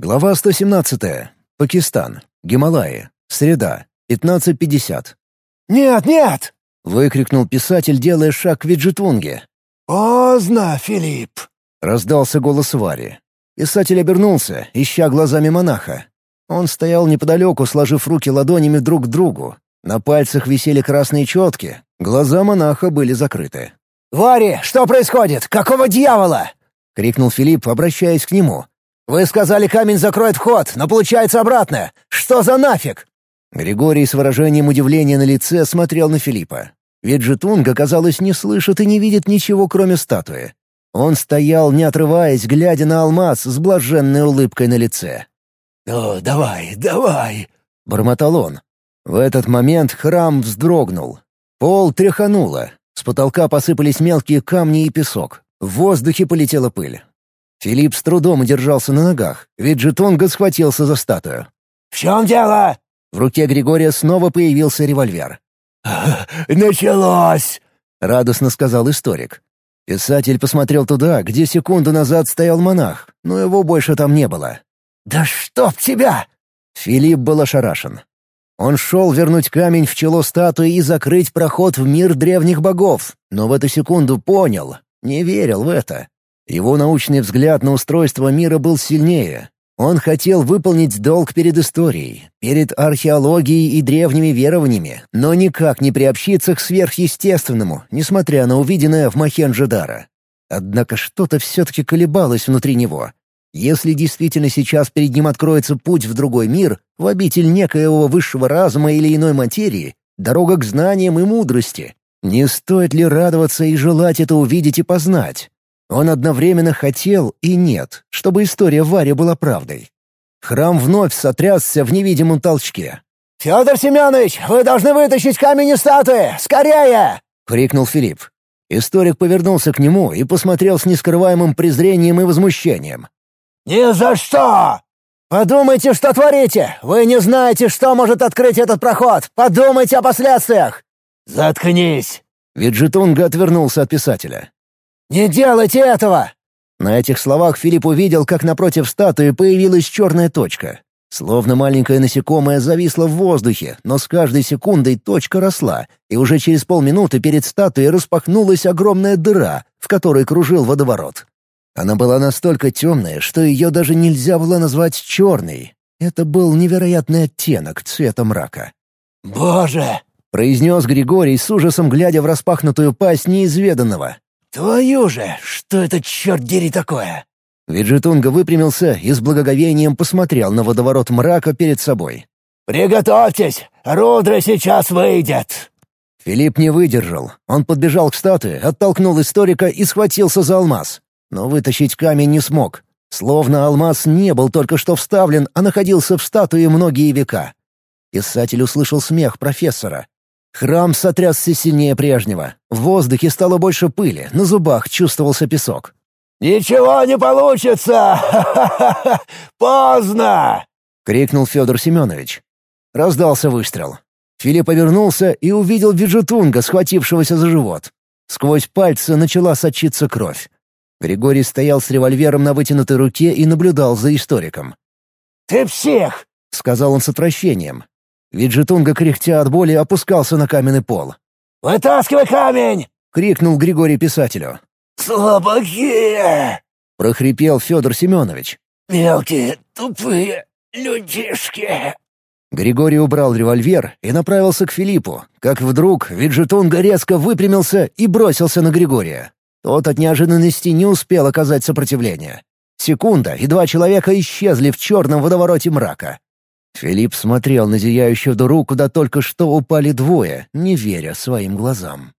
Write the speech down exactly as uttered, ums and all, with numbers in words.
Глава сто семнадцатая. Пакистан. Гималаи. Среда. пятнадцать пятьдесят. «Нет, нет!» — выкрикнул писатель, делая шаг к Виджетунге. «Поздно, Филипп!» — раздался голос Вари. Писатель обернулся, ища глазами монаха. Он стоял неподалеку, сложив руки ладонями друг к другу. На пальцах висели красные четки, глаза монаха были закрыты. «Вари, что происходит? Какого дьявола?» — крикнул Филипп, обращаясь к нему. «Вы сказали, камень закроет вход, но получается обратно. Что за нафиг?» Григорий с выражением удивления на лице смотрел на Филиппа. Виджетунга, казалось, не слышит и не видит ничего, кроме статуи. Он стоял, не отрываясь, глядя на алмаз с блаженной улыбкой на лице. «Ну, давай, давай!» — бормотал он. В этот момент храм вздрогнул. Пол тряхануло. С потолка посыпались мелкие камни и песок. В воздухе полетела пыль. Филипп с трудом удержался на ногах. Виджетунга схватился за статую. «В чем дело?» В руке Григория снова появился револьвер. «Началось!» — радостно сказал историк. Писатель посмотрел туда, где секунду назад стоял монах, но его больше там не было. «Да чтоб тебя!» Филипп был ошарашен. Он шел вернуть камень в чело статуи и закрыть проход в мир древних богов, но в эту секунду понял, не верил в это. Его научный взгляд на устройство мира был сильнее. Он хотел выполнить долг перед историей, перед археологией и древними верованиями, но никак не приобщиться к сверхъестественному, несмотря на увиденное в Мохенджо-Даро. Однако что-то все-таки колебалось внутри него. Если действительно сейчас перед ним откроется путь в другой мир, в обитель некоего высшего разума или иной материи, дорога к знаниям и мудрости, не стоит ли радоваться и желать это увидеть и познать? Он одновременно хотел и нет, чтобы история Вари была правдой. Храм вновь сотрясся в невидимом толчке. «Федор Семенович, вы должны вытащить камень из статуи! Скорее!» — крикнул Филипп. Историк повернулся к нему и посмотрел с нескрываемым презрением и возмущением. «Ни за что! Подумайте, что творите! Вы не знаете, что может открыть этот проход! Подумайте о последствиях!» «Заткнись!» Виджетунга отвернулся от писателя. «Не делайте этого!» На этих словах Филипп увидел, как напротив статуи появилась черная точка. Словно маленькое насекомое зависло в воздухе, но с каждой секундой точка росла, и уже через полминуты перед статуей распахнулась огромная дыра, в которой кружил водоворот. Она была настолько темная, что ее даже нельзя было назвать черной. Это был невероятный оттенок цвета мрака. «Боже!» — произнес Григорий с ужасом, глядя в распахнутую пасть неизведанного. «Твою же! Что это, черт дери, такое?» Виджетунга выпрямился и с благоговением посмотрел на водоворот мрака перед собой. «Приготовьтесь! Рудра сейчас выйдет!» Филипп не выдержал. Он подбежал к статуе, оттолкнул историка и схватился за алмаз. Но вытащить камень не смог. Словно алмаз не был только что вставлен, а находился в статуе многие века. Писатель услышал смех профессора. Храм сотрясся сильнее прежнего. В воздухе стало больше пыли, на зубах чувствовался песок. «Ничего не получится! Поздно!» — крикнул Федор Семенович. Раздался выстрел. Филипп повернулся и увидел Виджетунга, схватившегося за живот. Сквозь пальцы начала сочиться кровь. Григорий стоял с револьвером на вытянутой руке и наблюдал за историком. «Ты псих!» — сказал он с отвращением. Виджетунга, кряхтя от боли, опускался на каменный пол. «Вытаскивай камень!» — крикнул Григорий писателю. «Слабаки!» — прохрипел Федор Семенович. «Мелкие, тупые людишки!» Григорий убрал револьвер и направился к Филиппу, как вдруг Виджетунга резко выпрямился и бросился на Григория. Тот от неожиданности не успел оказать сопротивление. Секунда, и два человека исчезли в черном водовороте мрака. Филипп смотрел на зияющую дыру, куда только что упали двое, не веря своим глазам.